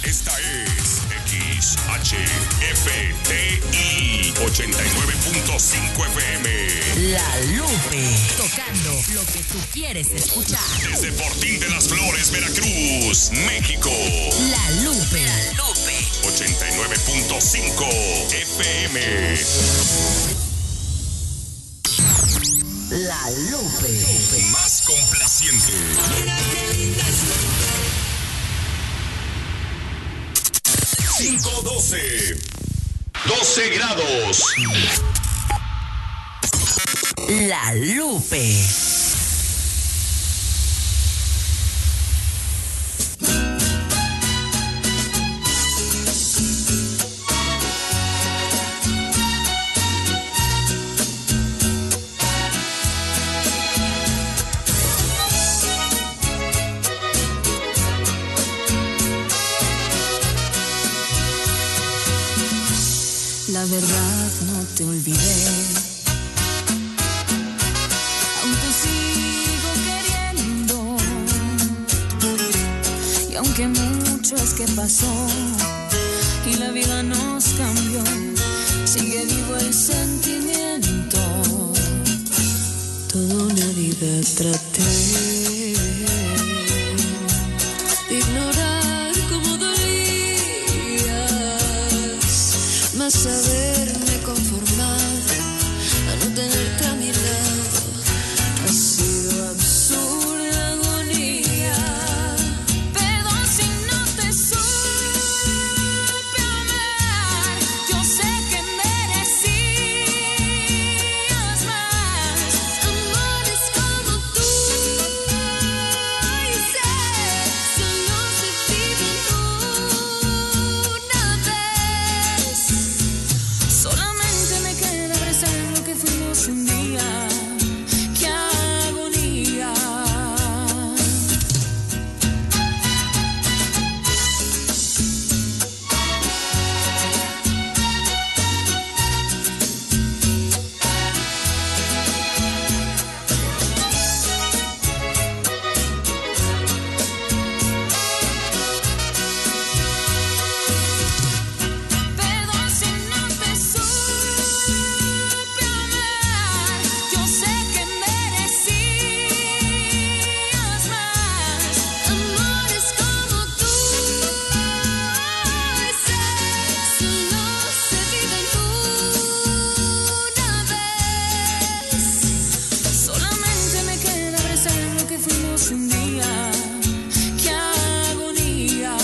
Esta es XHFTI 89.5 FM. La Lupe. Tocando lo que tú quieres escuchar. Desde Fortín de las Flores, Veracruz, México. La Lupe. La Lupe. 89.5 FM. La Lupe. Más complaciente. Mira qué linda es. 512. 12 grados. La Lupe. La verdad no te olvidé, aún te sigo queriendo, y aunque mucho es que pasó y la vida nos cambió, sigue vivo el sentimiento. Toda una vida traté de ignorar cómo dolías, más haberme conformado a no tenerte a mi lado. Ha sido absurda agonía. Perdón si no te supe amar. Yo sé que merecías más amores como tú. Y sé, solo se vive una vez. Solamente me queda abrazar lo que fuimos un día. ¡Qué agonía! Perdón si no te supe amar. Yo sé que merecías más amores como tú. Ese solo se vive una vez. Solamente me queda abrazar lo que fuimos un día. ¡Qué agonía!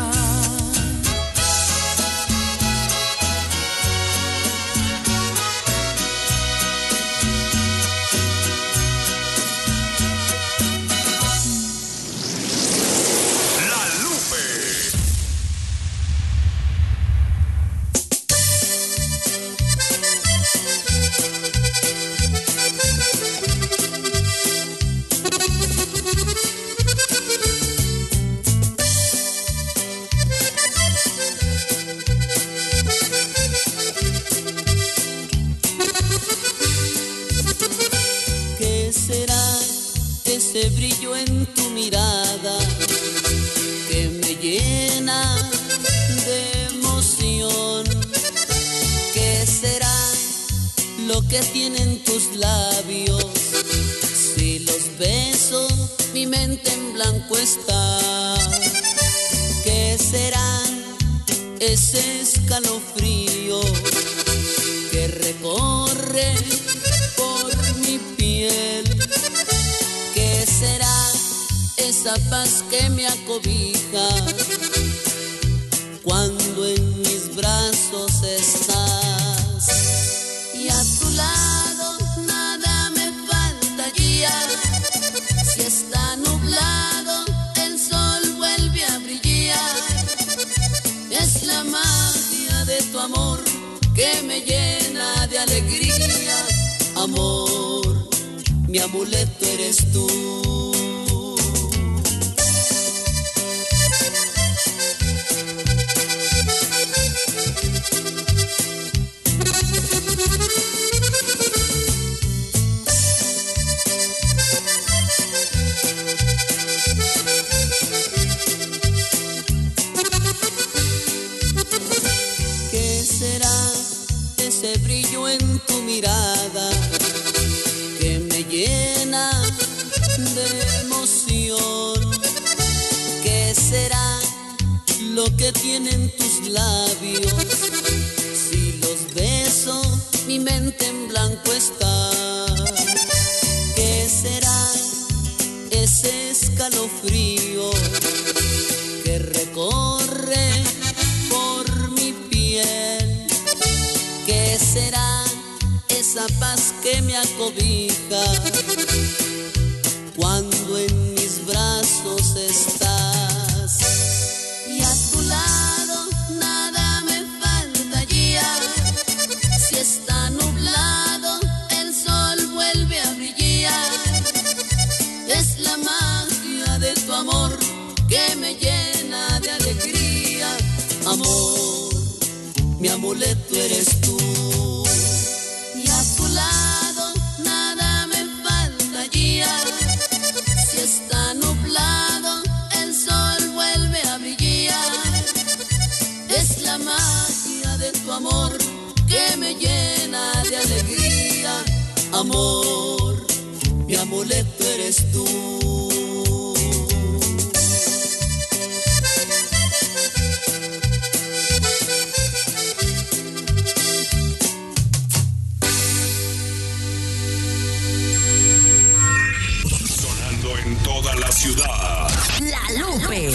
La Lupe. ¿Qué será ese brillo en tu mirada que me llena de emoción? ¿Qué será lo que tienen tus labios? Si los beso, mi mente en blanco está. ¿Qué será ese escalofrío que recorre por mi piel? ¿Qué será esa paz que me acobija cuando en mis brazos estás? Y a tu lado nada me faltaría. Si está nublado, el sol vuelve a brillar. Es la magia de tu amor que me llena de alegría. Amor, mi amuleto eres tú. será lo que tienen tus labios? Si los beso, mi mente en blanco está. ¿Qué será ese escalofrío que recorre por mi piel? ¿Qué será esa paz que me acobija cuando en mis brazos estás? Y a tu lado nada me faltaría. Si está nublado, el sol vuelve a brillar. Es la magia de tu amor que me llena de alegría. Amor, mi amuleto eres tú. Y a tu lado nada me faltaría. Si está nublado, el sol vuelve a brillar. Es la magia de tu amor que me llena de alegría. Amor, mi amuleto eres tú. Sonando en toda la ciudad. La Lupe.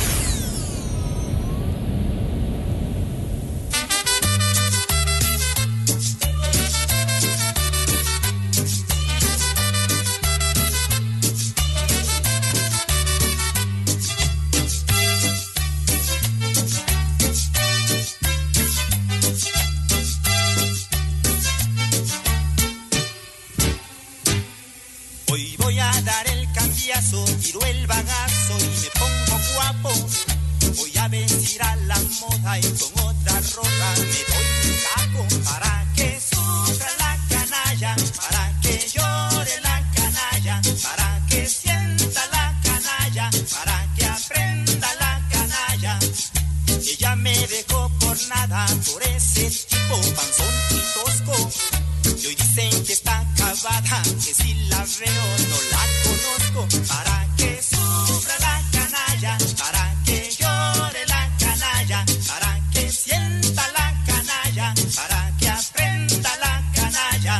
Hoy voy a dar el cambiazo, tiro el bagazo y me pongo guapo. Voy a vestir a la moda y con otra ropa me doy un taco para que sufra la canalla, para que llore la canalla, para que sienta la canalla, para que aprenda la canalla. Ella me dejó por nada, por ese tipo panzón y tosco. Y hoy dicen que está acabada, que si la veo no la conozco. Para que sufra la canalla, para que llore la canalla, para que sienta la canalla, para que aprenda la canalla.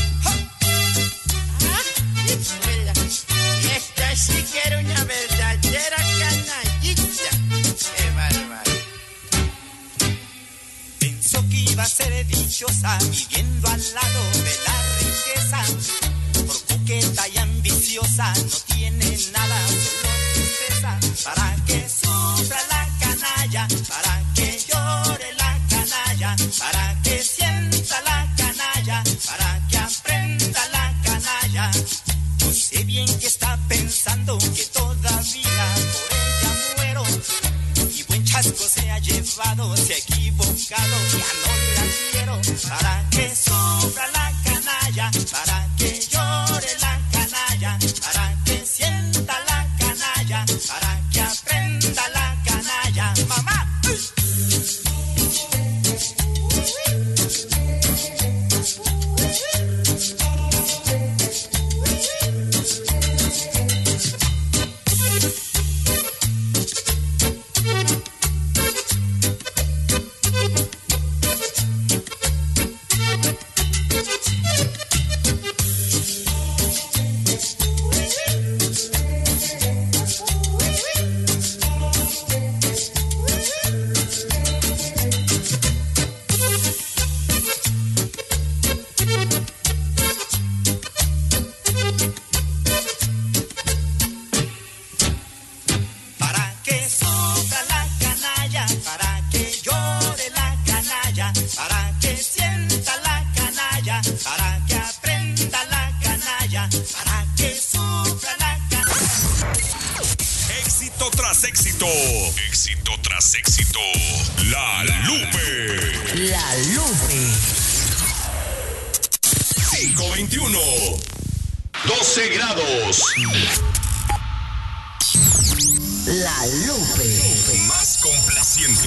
Y esta sí que era una verdadera canallita. ¡Qué bárbaro! Pensó que iba a ser dichosa viviendo al lado de la riqueza. Por coqueta y ambiciosa no tiene nada, solo tristeza. Para que sufra la canalla, para que llore la canalla, para que sienta la canalla, para que aprenda la canalla. Yo sé bien que está pensando que todavía por ella muero. Y buen chasco se ha llevado, se ha equivocado, ya no la quiero. Para que sufra la canalla, para que llore la canalla, para que sienta la canalla, para que aprenda la canalla. ¡Mamá! Para que sufra la canalla, para que llore la canalla, para que sienta la canalla, para que aprenda la canalla, para que sufra la canalla. Éxito tras éxito. Éxito tras éxito. La Lupe. La Lupe. 521. 12 grados. La Lupe. Más complaciente.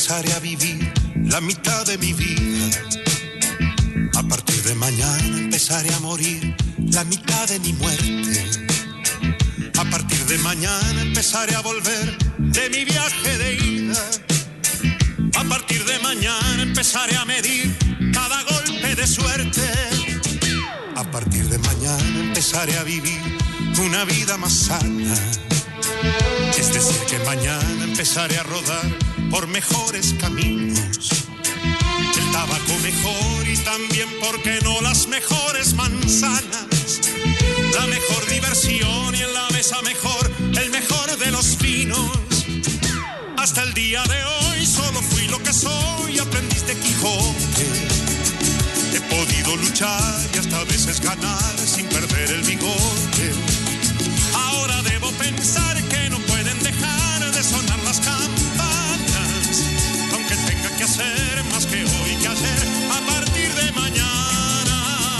empezaré a vivir la mitad de mi vida. A partir de mañana empezaré a morir la mitad de mi muerte. A partir de mañana empezaré a volver de mi viaje de ida. A partir de mañana empezaré a medir cada golpe de suerte. A partir de mañana empezaré a vivir una vida más sana. Es decir, que mañana empezaré a rodar por mejores caminos. El tabaco mejor y también, ¿por qué no?, las mejores manzanas. La mejor diversión y en la mesa mejor, el mejor de los vinos. Hasta el día de hoy solo fui lo que soy, aprendiz de Quijote. He podido luchar y hasta a veces ganar sin perder el bigote. Ahora debo pensar que no pueden dejar de sonar las campanas, aunque tenga que hacer más que hoy que ayer, a partir de mañana.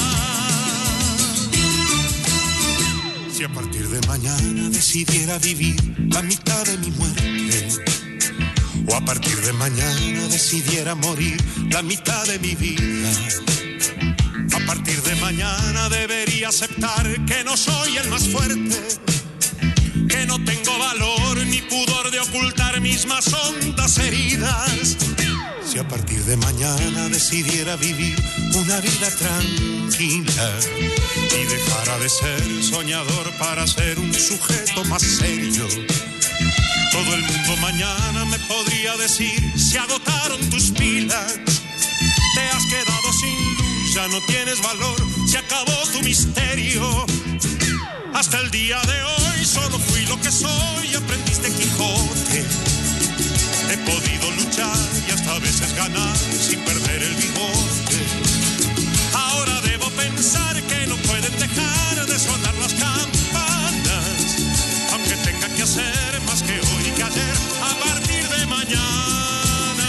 Si a partir de mañana decidiera vivir la mitad de mi muerte, o a partir de mañana decidiera morir la mitad de mi vida, a partir de mañana debería aceptar que no soy el más fuerte, que no tengo valor ni pudor de ocultar mis más hondas heridas. Si a partir de mañana decidiera vivir una vida tranquila y dejara de ser soñador para ser un sujeto más serio, todo el mundo mañana me podría decir: se agotaron tus pilas, te has quedado sin luz, ya no tienes valor, se acabó tu misterio. Hasta el día de hoy solo fui lo que soy, aprendiz de Quijote. He podido luchar y hasta a veces ganar sin perder el bigote. Ahora debo pensar que no pueden dejar de sonar las campanas, aunque tenga que hacer más que hoy que ayer, a partir de mañana.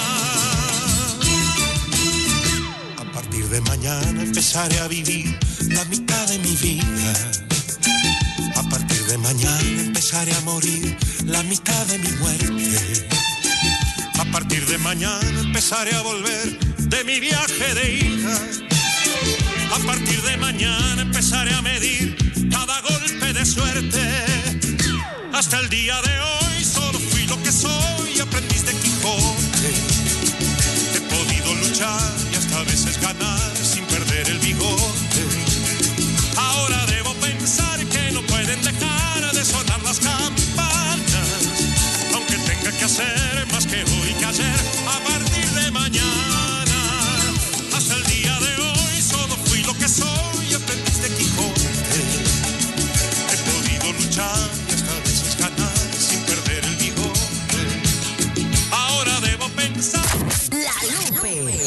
A partir de mañana empezaré a vivir la mitad de mi vida. A partir de mañana empezaré a morir la mitad de mi muerte. A partir de mañana empezaré a volver de mi viaje de ida. A partir de mañana empezaré a medir cada golpe de suerte. Hasta el día de hoy solo fui lo que soy, aprendiz de Quijote. He podido luchar y hasta a veces ganar sin perder el bigote. Ahora debo pensar que no pueden dejar de sonar las campanas, aunque tenga que hacer más que hoy que ayer, a partir de mañana. Hasta el día de hoy solo fui lo que soy, aprendiz de Quijote. He podido luchar y hasta a veces ganar sin perder el bigote. Ahora debo pensar. La Lupe.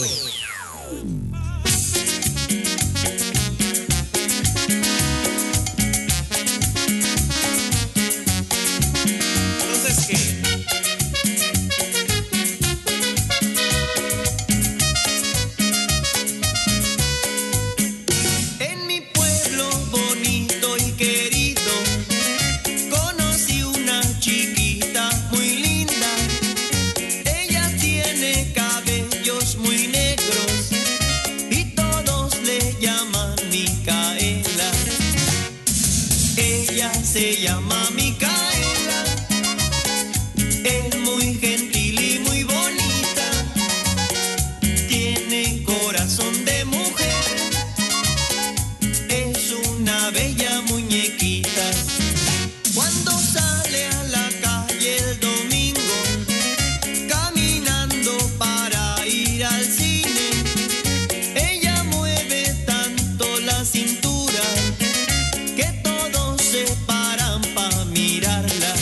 Se llama Micaela, es muy gentil y muy bonita, tiene corazón de mujer, es una bella muñequita. Cuando sale a la calle el domingo, caminando para ir al cine, ella mueve tanto la cintura que todos se paran pa' mirarla.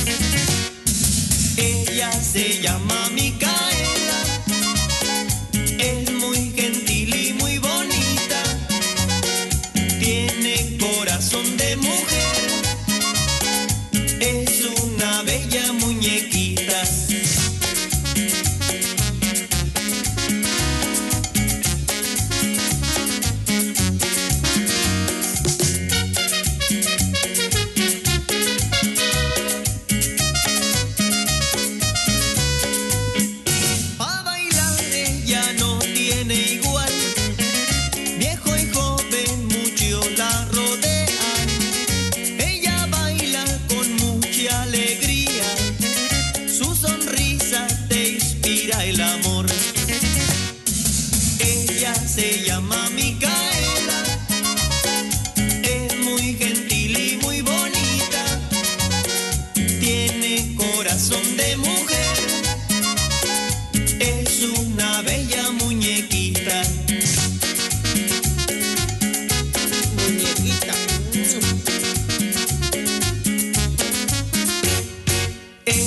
Ella se llama Micaela, es muy gentil y muy bonita, tiene corazón de mujer, es una bella muñequita.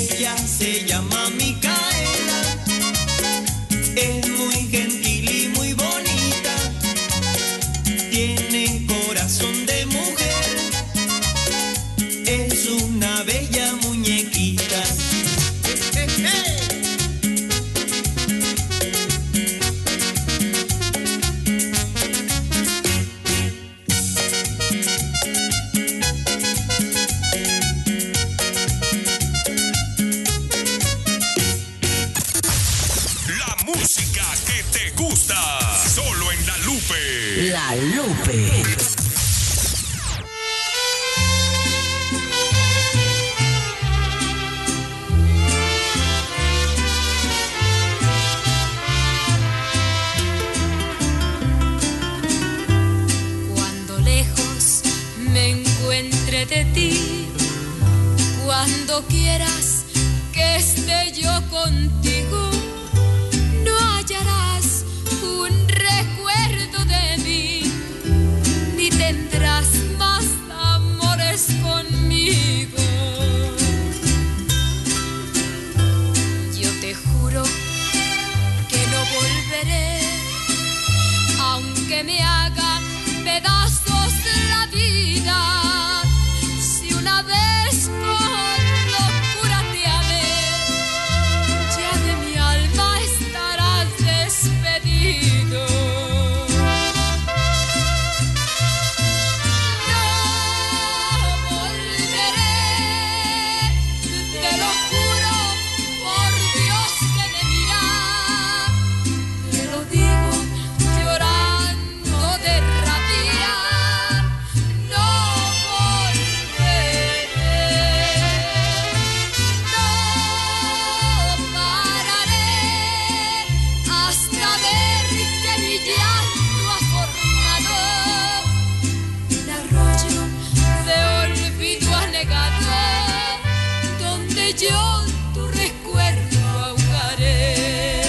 Ella se llama Micaela, es muy gentil y muy bonita, tiene corazón de mujer, es una bella muñequita. Solo en La Lupe. La Lupe. Cuando lejos me encuentre de ti, cuando quieras que esté yo contigo, no hallarás un recuerdo de mí, ni tendrás más amores conmigo. Yo te juro que no volveré, aunque me haga pedazos la vida. Si una vez con locura te amé, ya de mi alma estarás despedido. No volveré, te lo juro por Dios que me mira, te lo digo llorando de rabia. No volveré, no pararé hasta ver que mi llanto ha formado un arroyo de olvido anegado, donde yo tu recuerdo ahogaré.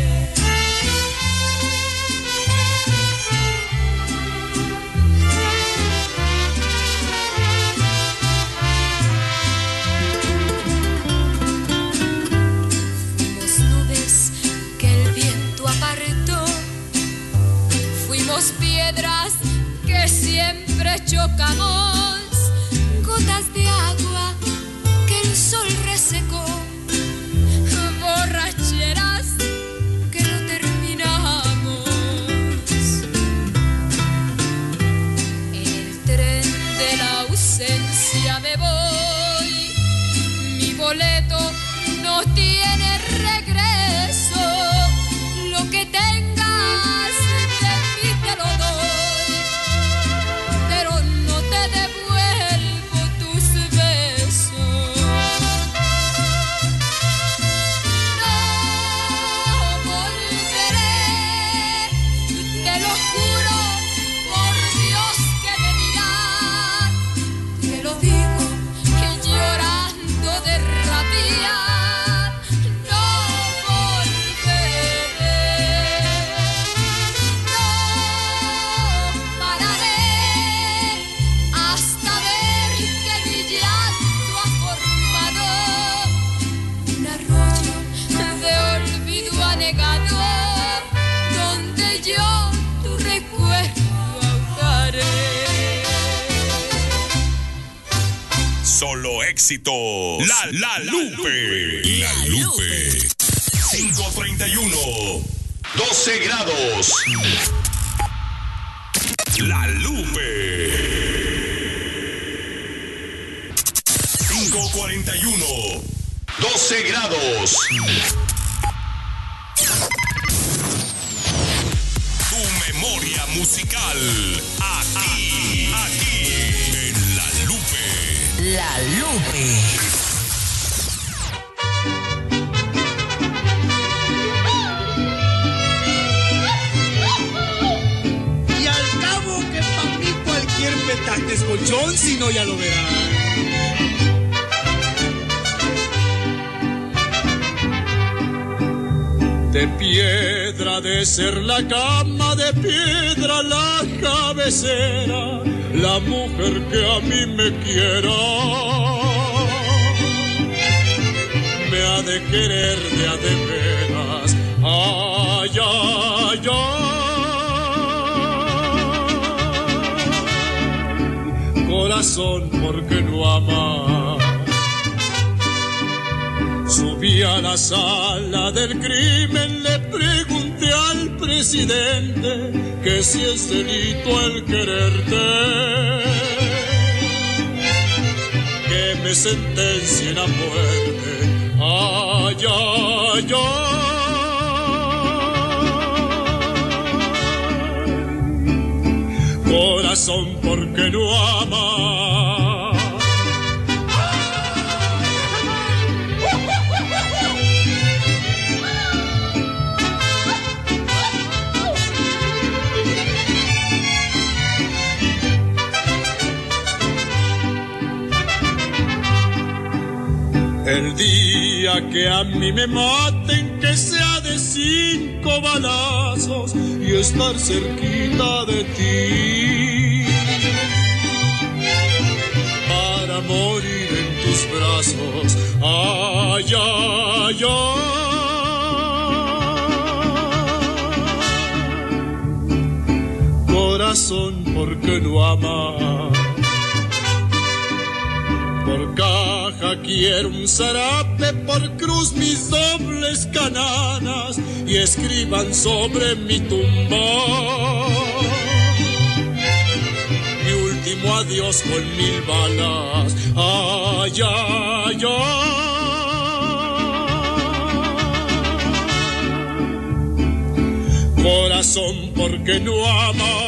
Fuimos nubes que el viento apartó, fuimos piedras que siempre chocamos, gotas de agua que el sol resecó, borracheras que no terminamos. En el tren de la ausencia me voy, mi boleto no tiene regreso, lo que tengas de mí te lo doy, pero no te devuelvo tus besos. No volveré, te lo juro por Dios que me miras, te lo digo que llorando de rabia. No volveré, no pararé hasta ver que mi llanto ha formado un arroyo de olvido anegado, donde yo tu recuerdo ahogaré. Solo éxitos. La Lupe. La Lupe. 531. 12 grados. La Lupe. 541. 12 grados. Tu memoria musical. Aquí en La Lupe. La Lupe. Y al cabo que pa' mí cualquier petate es colchón, si no ya lo verás. De piedra de ser la cama, de piedra la cabecera, la mujer que a mí me quiera. manera de querer de a de veras. Ay, ay, ay. Corazón, ¿por qué no amas? Subí a la sala del crimen, le pregunté al presidente que si es delito el quererte, que me sentencien a muerte. Ay, ay, ay. Corazón, ¿por qué no amas? El día que a mí me maten, que sea de 5 balazos y estar cerquita de ti, para morir en tus brazos. Ay, ay, ay. Corazón, ¿por qué no amas? Por caja quiero un zarape, por cruz mis dobles cananas, y escriban sobre mi tumba mi último adiós con 1000 balas. Ay, ay, ay. Corazón, ¿por qué no amas?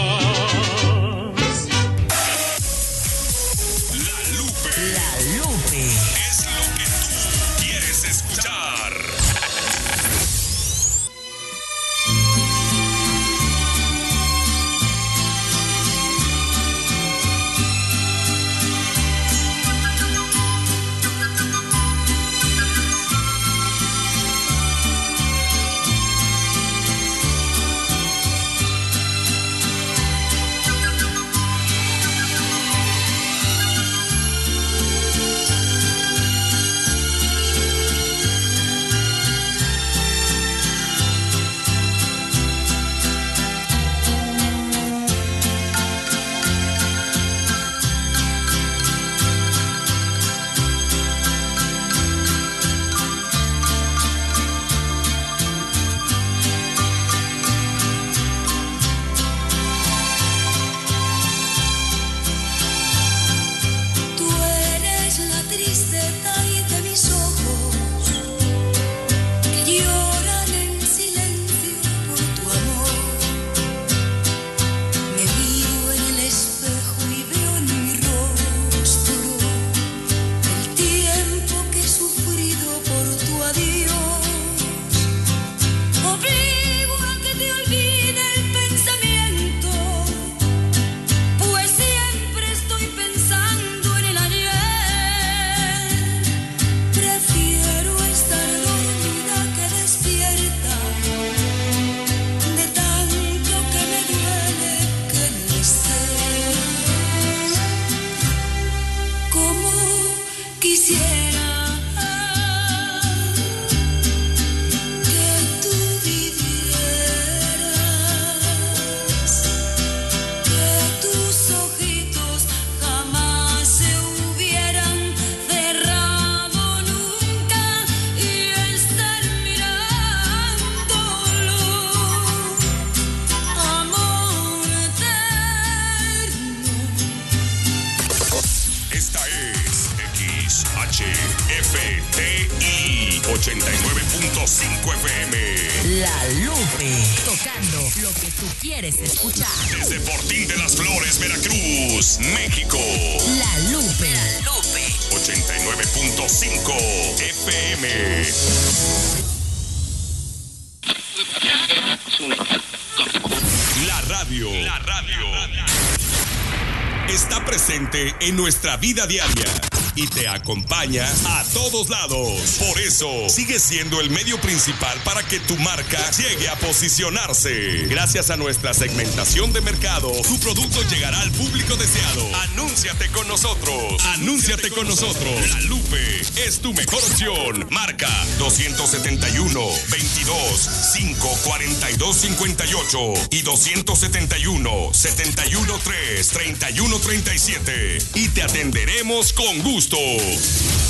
FTI 89.5 FM. La Lupe, tocando lo que tú quieres escuchar. Desde Fortín de las Flores, Veracruz, México. La Lupe. 89.5 FM. La radio está presente en nuestra vida diaria. y te acompaña a todos lados. Por eso, sigue siendo el medio principal para que tu marca llegue a posicionarse. Gracias a nuestra segmentación de mercado, tu producto llegará al público deseado. Anúnciate con nosotros. Anúnciate con nosotros. La Lupe es tu mejor opción. Marca 271-22-542-58 y 271-713-3137 y te atenderemos con gusto.